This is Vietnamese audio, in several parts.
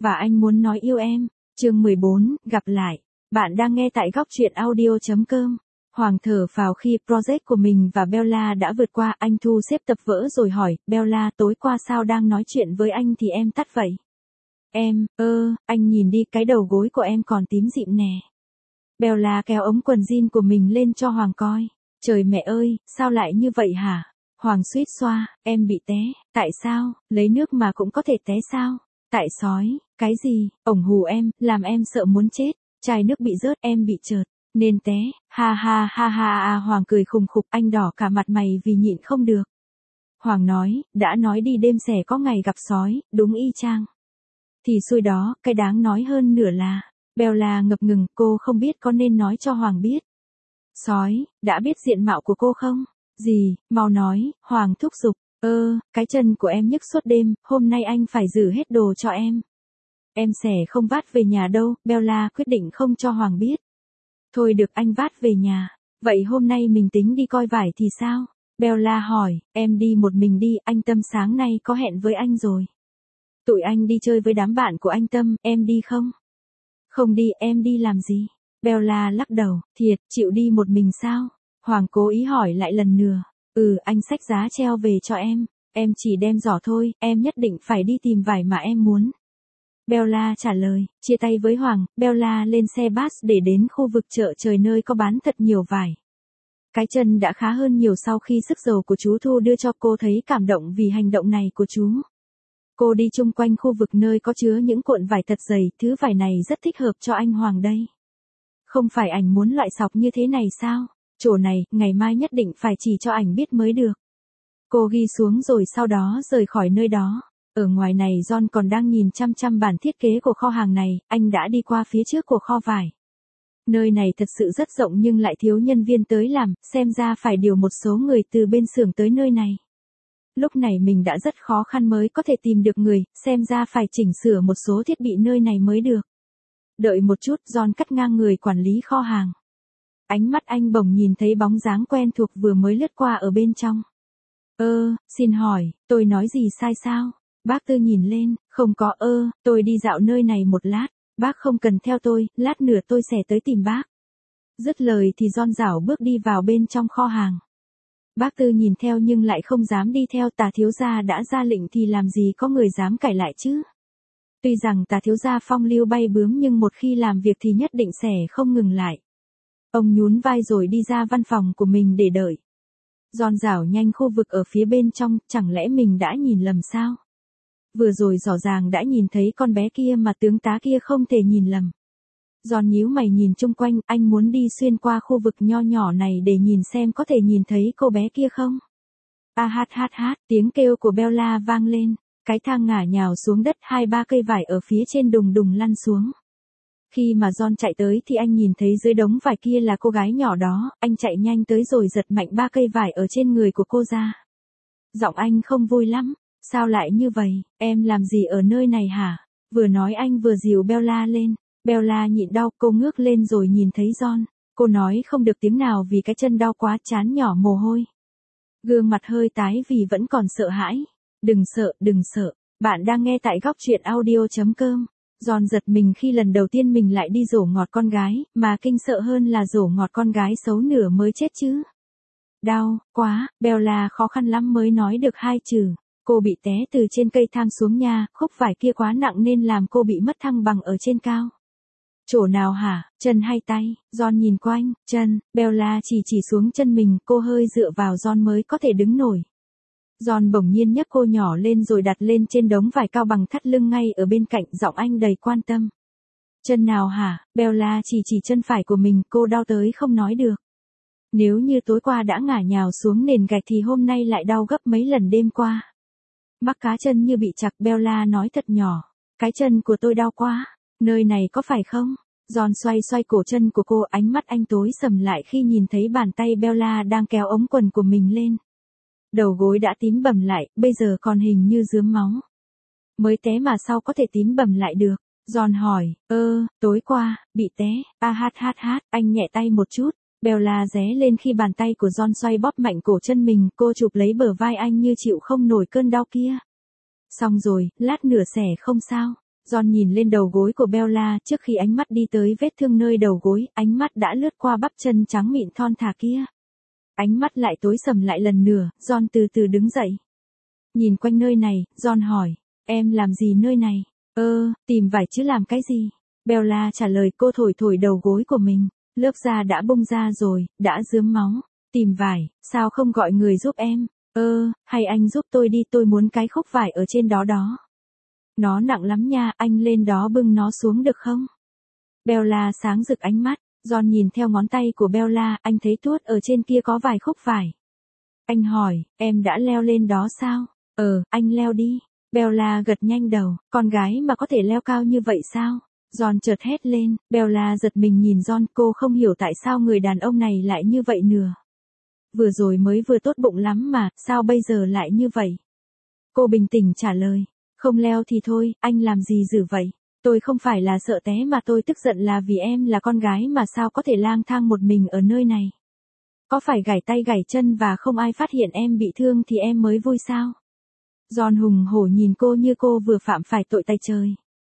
và anh muốn nói yêu em. Chương 14, gặp lại. Bạn đang nghe tại góc truyện audio.com. Hoàng thở phào khi project của mình và Bella đã vượt qua. Anh thu xếp tập vở rồi hỏi, Bella, tối qua sao đang nói chuyện với anh thì em tắt vậy? Em, anh nhìn đi, cái đầu gối của em còn tím dịm nè. Bella kéo ống quần jean của mình lên cho Hoàng coi. Trời mẹ ơi, sao lại như vậy hả? Hoàng suýt xoa, em bị té. Tại sao? Lấy nước mà cũng có thể té sao? Tại sói. Cái gì? Ổng hù em, làm em sợ muốn chết. Chai nước bị rớt, em bị trượt nên té. Ha ha ha ha. Hoàng cười khùng khục, anh đỏ cả mặt mày vì nhịn không được. Hoàng nói, đã nói đi đêm xẻ có ngày gặp sói, đúng y chang. Thì xui đó, cái đáng nói hơn nửa là, Bella ngập ngừng, cô không biết có nên nói cho Hoàng biết. Sói, đã biết diện mạo của cô không? Gì, mau nói, Hoàng thúc giục. Cái chân của em nhức suốt đêm, hôm nay anh phải giữ hết đồ cho em. Em sẽ không vác về nhà đâu, Bella quyết định không cho Hoàng biết. Thôi được, anh vác về nhà. Vậy hôm nay mình tính đi coi vải thì sao? Bella hỏi, em đi một mình đi, anh Tâm sáng nay có hẹn với anh rồi. Tụi anh đi chơi với đám bạn của anh Tâm, em đi không? Không đi, em đi làm gì? Bella lắc đầu, thiệt, chịu đi một mình sao? Hoàng cố ý hỏi lại lần nữa. Anh xách giá treo về cho em chỉ đem giỏ thôi, em nhất định phải đi tìm vải mà em muốn. Bella trả lời, chia tay với Hoàng, Bella lên xe bus để đến khu vực chợ trời nơi có bán thật nhiều vải. Cái chân đã khá hơn nhiều sau khi sức dầu của chú Thu đưa cho cô, thấy cảm động vì hành động này của chú. Cô đi chung quanh khu vực nơi có chứa những cuộn vải thật dày, thứ vải này rất thích hợp cho anh Hoàng đây. Không phải ảnh muốn loại sọc như thế này sao? Chỗ này, ngày mai nhất định phải chỉ cho ảnh biết mới được. Cô ghi xuống rồi sau đó rời khỏi nơi đó. Ở ngoài này John còn đang nhìn chăm chăm bản thiết kế của kho hàng này, anh đã đi qua phía trước của kho vải. Nơi này thật sự rất rộng nhưng lại thiếu nhân viên tới làm, xem ra phải điều một số người từ bên xưởng tới nơi này. Lúc này mình đã rất khó khăn mới có thể tìm được người, xem ra phải chỉnh sửa một số thiết bị nơi này mới được. Đợi một chút, John cắt ngang người quản lý kho hàng. Ánh mắt anh bỗng nhìn thấy bóng dáng quen thuộc vừa mới lướt qua ở bên trong. Xin hỏi, tôi nói gì sai sao? Bác Tư nhìn lên, không có, tôi đi dạo nơi này một lát, bác không cần theo tôi, lát nữa tôi sẽ tới tìm bác. Dứt lời thì John rảo bước đi vào bên trong kho hàng. Bác Tư nhìn theo nhưng lại không dám đi theo, Tà thiếu gia đã ra lệnh thì làm gì có người dám cãi lại chứ. Tuy rằng Tà thiếu gia phong lưu bay bướm nhưng một khi làm việc thì nhất định sẽ không ngừng lại. Ông nhún vai rồi đi ra văn phòng của mình để đợi. John rảo nhanh khu vực ở phía bên trong, chẳng lẽ mình đã nhìn lầm sao? Vừa rồi rõ ràng đã nhìn thấy con bé kia mà tướng tá kia không thể nhìn lầm. John nhíu mày nhìn chung quanh, anh muốn đi xuyên qua khu vực nho nhỏ này để nhìn xem có thể nhìn thấy cô bé kia không? Tiếng kêu của Bella vang lên, cái thang ngả nhào xuống đất, 2-3 cây vải ở phía trên đùng đùng lăn xuống. Khi mà John chạy tới thì anh nhìn thấy dưới đống vải kia là cô gái nhỏ đó, anh chạy nhanh tới rồi giật mạnh 3 cây vải ở trên người của cô ra. Giọng anh không vui lắm, sao lại như vậy, em làm gì ở nơi này hả? Vừa nói anh vừa dìu Bella lên. Bella nhịn đau, cô ngước lên rồi nhìn thấy John. Cô nói không được tiếng nào vì cái chân đau quá, trán nhỏ mồ hôi. Gương mặt hơi tái vì vẫn còn sợ hãi. Đừng sợ, bạn đang nghe tại góc truyện audio.com. John giật mình khi lần đầu tiên mình lại đi dỗ ngọt con gái, mà kinh sợ hơn là dỗ ngọt con gái xấu nửa mới chết chứ. Đau, quá, Bella khó khăn lắm mới nói được 2 chữ. Cô bị té từ trên cây thang xuống nha, khúc vải kia quá nặng nên làm cô bị mất thăng bằng ở trên cao. Chỗ nào hả, chân hay tay? John nhìn quanh, chân, Bella chỉ xuống chân mình, cô hơi dựa vào John mới có thể đứng nổi. John bỗng nhiên nhấc cô nhỏ lên rồi đặt lên trên đống vải cao bằng thắt lưng ngay ở bên cạnh, giọng anh đầy quan tâm. Chân nào hả? Bella chỉ chân phải của mình, cô đau tới không nói được. Nếu như tối qua đã ngả nhào xuống nền gạch thì hôm nay lại đau gấp mấy lần đêm qua. Mắc cá chân như bị chặt, Bella nói thật nhỏ. Cái chân của tôi đau quá. Nơi này có phải không? John xoay cổ chân của cô, ánh mắt anh tối sầm lại khi nhìn thấy bàn tay Bella đang kéo ống quần của mình lên. Đầu gối đã tím bầm lại, bây giờ còn hình như rướm máu. Mới té mà sao có thể tím bầm lại được? John hỏi, tối qua, bị té, anh nhẹ tay một chút. Bella ré lên khi bàn tay của John xoay bóp mạnh cổ chân mình, cô chụp lấy bờ vai anh như chịu không nổi cơn đau kia. Xong rồi, lát nữa sẽ không sao. John nhìn lên đầu gối của Bella, trước khi ánh mắt đi tới vết thương nơi đầu gối, ánh mắt đã lướt qua bắp chân trắng mịn thon thả kia. Ánh mắt lại tối sầm lại lần nữa, John từ từ đứng dậy. Nhìn quanh nơi này, John hỏi, em làm gì nơi này? Tìm vải chứ làm cái gì? Bella trả lời, cô thổi thổi đầu gối của mình, lớp da đã bung ra rồi, đã rướm máu. Tìm vải, sao không gọi người giúp em? Hay anh giúp tôi đi, tôi muốn cái khúc vải ở trên đó đó. Nó nặng lắm nha, anh lên đó bưng nó xuống được không? Bella sáng rực ánh mắt, John nhìn theo ngón tay của Bella, anh thấy tuốt ở trên kia có vài khúc vải. Anh hỏi, em đã leo lên đó sao? Anh leo đi. Bella gật nhanh đầu, con gái mà có thể leo cao như vậy sao? John chợt hét lên, Bella giật mình nhìn John, cô không hiểu tại sao người đàn ông này lại như vậy nữa. Vừa rồi mới vừa tốt bụng lắm mà, sao bây giờ lại như vậy? Cô bình tĩnh trả lời, không leo thì thôi, anh làm gì dữ vậy? Tôi không phải là sợ té mà tôi tức giận là vì em là con gái mà sao có thể lang thang một mình ở nơi này. Có phải gãy tay gãy chân và không ai phát hiện em bị thương thì em mới vui sao? John hùng hổ nhìn cô như cô vừa phạm phải tội tay trời.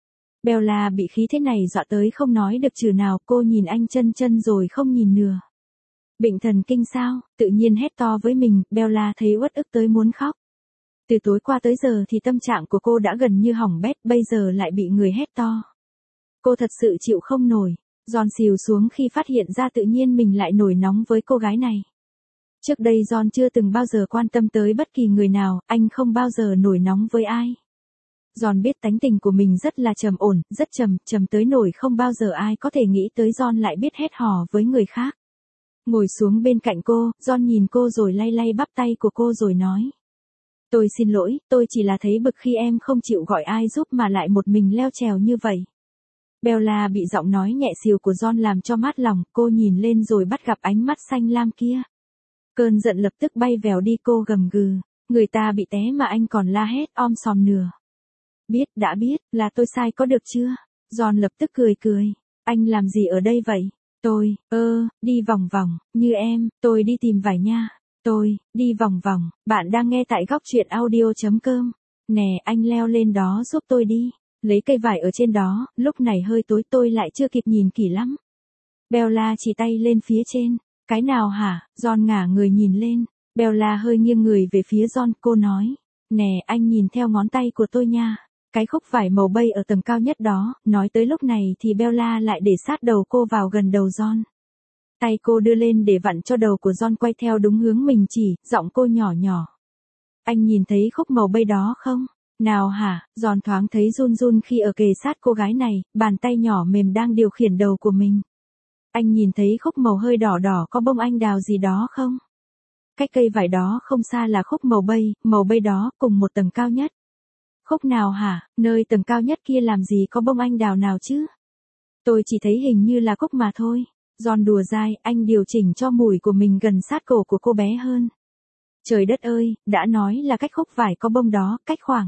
Bella bị khí thế này dọa tới không nói được chữ nào, cô nhìn anh chân chân rồi không nhìn nữa. Bệnh thần kinh sao? Tự nhiên hét to với mình, Bella thấy uất ức tới muốn khóc. Từ tối qua tới giờ thì tâm trạng của cô đã gần như hỏng bét, bây giờ lại bị người hét to. Cô thật sự chịu không nổi. John xìu xuống khi phát hiện ra tự nhiên mình lại nổi nóng với cô gái này. Trước đây John chưa từng bao giờ quan tâm tới bất kỳ người nào, anh không bao giờ nổi nóng với ai. John biết tánh tình của mình rất là trầm ổn, rất trầm tới nổi không bao giờ ai có thể nghĩ tới John lại biết hét hò với người khác. Ngồi xuống bên cạnh cô, John nhìn cô rồi lay lay bắp tay của cô rồi nói. Tôi xin lỗi, tôi chỉ là thấy bực khi em không chịu gọi ai giúp mà lại một mình leo trèo như vậy. Bella bị giọng nói nhẹ xìu của John làm cho mát lòng, cô nhìn lên rồi bắt gặp ánh mắt xanh lam kia. Cơn giận lập tức bay vèo đi, cô gầm gừ, người ta bị té mà anh còn la hét om sòm nửa. Đã biết, là tôi sai có được chưa? John lập tức cười, anh làm gì ở đây vậy? Tôi, đi vòng vòng, như em, tôi đi tìm vải nha. Tôi, đi vòng vòng, bạn đang nghe tại góc truyện audio.com. Nè, anh leo lên đó giúp tôi đi. Lấy cây vải ở trên đó, lúc này hơi tối tôi lại chưa kịp nhìn kỹ lắm. Bella chỉ tay lên phía trên. Cái nào hả? John ngả người nhìn lên. Bella hơi nghiêng người về phía John, cô nói. Nè, anh nhìn theo ngón tay của tôi nha. Cái khúc vải màu bay ở tầng cao nhất đó, nói tới lúc này thì Bella lại để sát đầu cô vào gần đầu John. Tay cô đưa lên để vặn cho đầu của John quay theo đúng hướng mình chỉ, giọng cô nhỏ nhỏ. Anh nhìn thấy khúc màu bay đó không? Nào hả? John thoáng thấy run run khi ở kề sát cô gái này, bàn tay nhỏ mềm đang điều khiển đầu của mình. Anh nhìn thấy khúc màu hơi đỏ đỏ có bông anh đào gì đó không? Cách cây vải đó không xa là khúc màu bay đó cùng một tầng cao nhất. Khúc nào hả? Nơi tầng cao nhất kia làm gì có bông anh đào nào chứ? Tôi chỉ thấy hình như là cúc mà thôi. John đùa dai, anh điều chỉnh cho mũi của mình gần sát cổ của cô bé hơn. Trời đất ơi, đã nói là cách khúc vải có bông đó, cách khoảng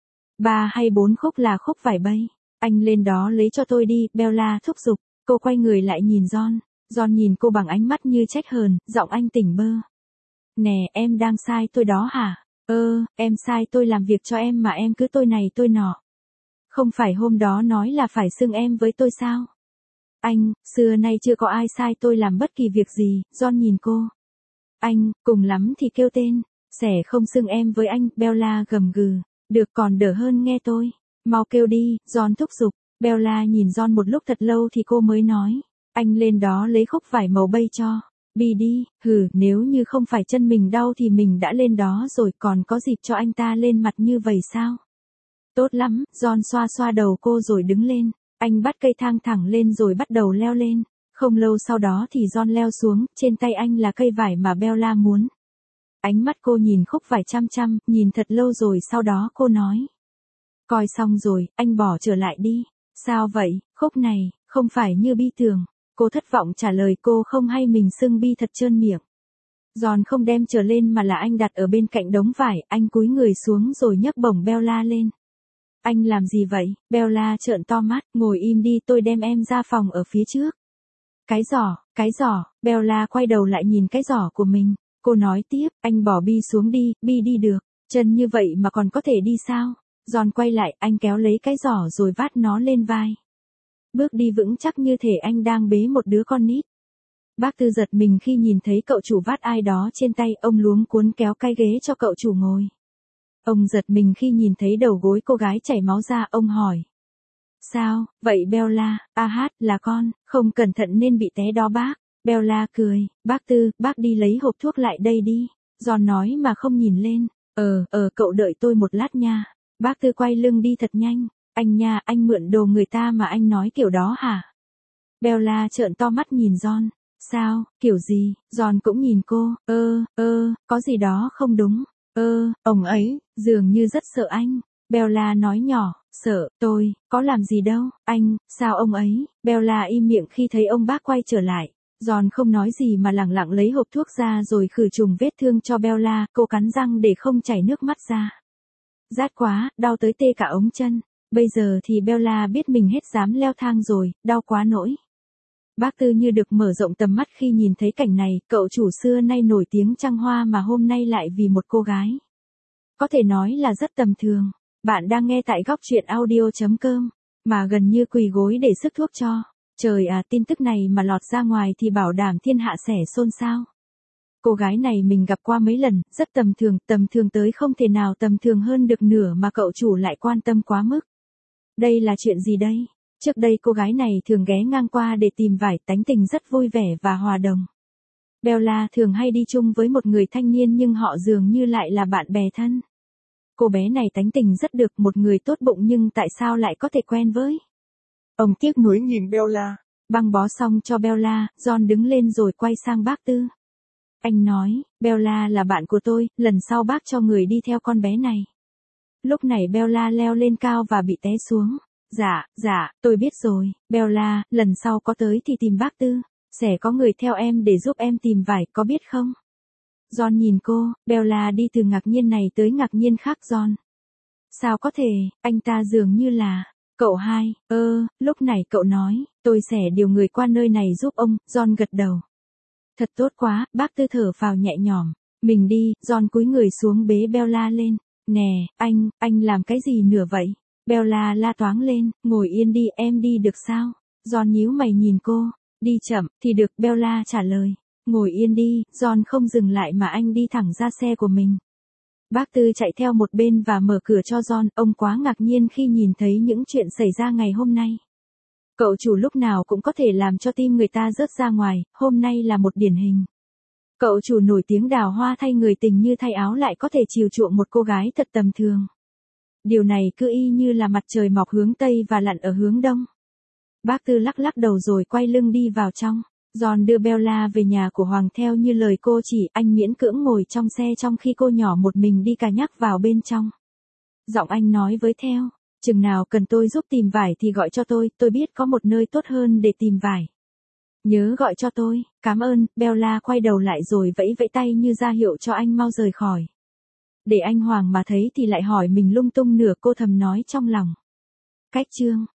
3 hay 4 khúc là khúc vải bay. Anh lên đó lấy cho tôi đi, Bella thúc giục. Cô quay người lại nhìn John. John nhìn cô bằng ánh mắt như trách hờn, giọng anh tỉnh bơ. Nè, em đang sai tôi đó hả? Em sai tôi làm việc cho em mà em cứ tôi này tôi nọ. Không phải hôm đó nói là phải xưng em với tôi sao? Anh, xưa nay chưa có ai sai tôi làm bất kỳ việc gì, John nhìn cô. Anh, cùng lắm thì kêu tên, sẽ không xưng em với anh, Bella gầm gừ. Được còn đỡ hơn nghe tôi. Mau kêu đi, John thúc giục. Bella nhìn John một lúc thật lâu thì cô mới nói. Anh lên đó lấy khúc vải màu bay cho. Bi đi, nếu như không phải chân mình đau thì mình đã lên đó rồi, còn có dịp cho anh ta lên mặt như vậy sao? Tốt lắm, John xoa xoa đầu cô rồi đứng lên. Anh bắt cây thang thẳng lên rồi bắt đầu leo lên. Không lâu sau đó thì John leo xuống, trên tay anh là cây vải mà Bella muốn. Ánh mắt cô nhìn khúc vải chăm chăm, nhìn thật lâu rồi sau đó cô nói. Coi xong rồi, anh bỏ trở lại đi. Sao vậy, khúc này, không phải như Bi tưởng. Cô thất vọng trả lời, cô không hay mình xưng Bi thật trơn miệng. John không đem trở lên mà là anh đặt ở bên cạnh đống vải, anh cúi người xuống rồi nhấc bổng Bella lên. Anh làm gì vậy? Bella trợn to mắt, ngồi im đi, tôi đem em ra phòng ở phía trước. Cái giỏ, Bella quay đầu lại nhìn cái giỏ của mình. Cô nói tiếp, anh bỏ Bi xuống đi, Bi đi được, chân như vậy mà còn có thể đi sao? John quay lại, anh kéo lấy cái giỏ rồi vác nó lên vai. Bước đi vững chắc như thể anh đang bế một đứa con nít. Bác Tư giật mình khi nhìn thấy cậu chủ vác ai đó trên tay, ông luống cuống kéo cái ghế cho cậu chủ ngồi. Ông giật mình khi nhìn thấy đầu gối cô gái chảy máu ra, ông hỏi. Sao, vậy Bella, là con, không cẩn thận nên bị té đó bác. Bella cười, bác Tư, bác đi lấy hộp thuốc lại đây đi. John nói mà không nhìn lên. Cậu đợi tôi một lát nha. Bác Tư quay lưng đi thật nhanh. Anh nha, anh mượn đồ người ta mà anh nói kiểu đó hả? Bella trợn to mắt nhìn John. Sao, kiểu gì? John cũng nhìn cô. Có gì đó không đúng. Ông ấy, dường như rất sợ anh. Bella nói nhỏ, sợ, tôi, có làm gì đâu, anh, sao ông ấy? Bella im miệng khi thấy ông bác quay trở lại. John không nói gì mà lẳng lặng lấy hộp thuốc ra rồi khử trùng vết thương cho Bella, cô cắn răng để không chảy nước mắt ra. Rát quá, đau tới tê cả ống chân. Bây giờ thì Bella biết mình hết dám leo thang rồi, đau quá nỗi. Bác Tư như được mở rộng tầm mắt khi nhìn thấy cảnh này, cậu chủ xưa nay nổi tiếng trăng hoa mà hôm nay lại vì một cô gái. Có thể nói là rất tầm thường. Bạn đang nghe tại góc truyện audio.com, mà gần như quỳ gối để sức thuốc cho. Trời à, tin tức này mà lọt ra ngoài thì bảo đảm thiên hạ xẻ xôn xao. Cô gái này mình gặp qua mấy lần, rất tầm thường tới không thể nào tầm thường hơn được nửa mà cậu chủ lại quan tâm quá mức. Đây là chuyện gì đây? Trước đây cô gái này thường ghé ngang qua để tìm vải, tánh tình rất vui vẻ và hòa đồng. Bella thường hay đi chung với một người thanh niên nhưng họ dường như lại là bạn bè thân. Cô bé này tánh tình rất được, một người tốt bụng nhưng tại sao lại có thể quen với? Ông tiếc nuối nhìn Bella. Băng bó xong cho Bella, John đứng lên rồi quay sang bác Tư. Anh nói, Bella là bạn của tôi, lần sau bác cho người đi theo con bé này. Lúc này Bella leo lên cao và bị té xuống. Dạ, tôi biết rồi, Bella, lần sau có tới thì tìm bác Tư. Sẽ có người theo em để giúp em tìm vải, có biết không? John nhìn cô, Bella đi từ ngạc nhiên này tới ngạc nhiên khác. John. Sao có thể, anh ta dường như là, cậu hai, lúc này cậu nói, tôi sẽ điều người qua nơi này giúp ông. John gật đầu. Thật tốt quá, bác Tư thở phào nhẹ nhõm. Mình đi, John cúi người xuống bế Bella lên. Nè, anh làm cái gì nữa vậy? Bella la toáng lên, ngồi yên đi, em đi được sao? John nhíu mày nhìn cô, đi chậm, thì được, Bella trả lời. Ngồi yên đi, John không dừng lại mà anh đi thẳng ra xe của mình. Bác Tư chạy theo một bên và mở cửa cho John, ông quá ngạc nhiên khi nhìn thấy những chuyện xảy ra ngày hôm nay. Cậu chủ lúc nào cũng có thể làm cho tim người ta rớt ra ngoài, hôm nay là một điển hình. Cậu chủ nổi tiếng đào hoa thay người tình như thay áo lại có thể chiều chuộng một cô gái thật tầm thường. Điều này cứ y như là mặt trời mọc hướng Tây và lặn ở hướng Đông. Bác Tư lắc lắc đầu rồi quay lưng đi vào trong. John đưa Bella về nhà của Hoàng theo như lời cô chỉ, anh miễn cưỡng ngồi trong xe trong khi cô nhỏ một mình đi cà nhắc vào bên trong. Giọng anh nói với Theo, chừng nào cần tôi giúp tìm vải thì gọi cho tôi biết có một nơi tốt hơn để tìm vải. Nhớ gọi cho tôi, cảm ơn. Bella quay đầu lại rồi vẫy vẫy tay như ra hiệu cho anh mau rời khỏi. Để anh Hoàng mà thấy thì lại hỏi mình lung tung nửa, cô thầm nói trong lòng. Cách chương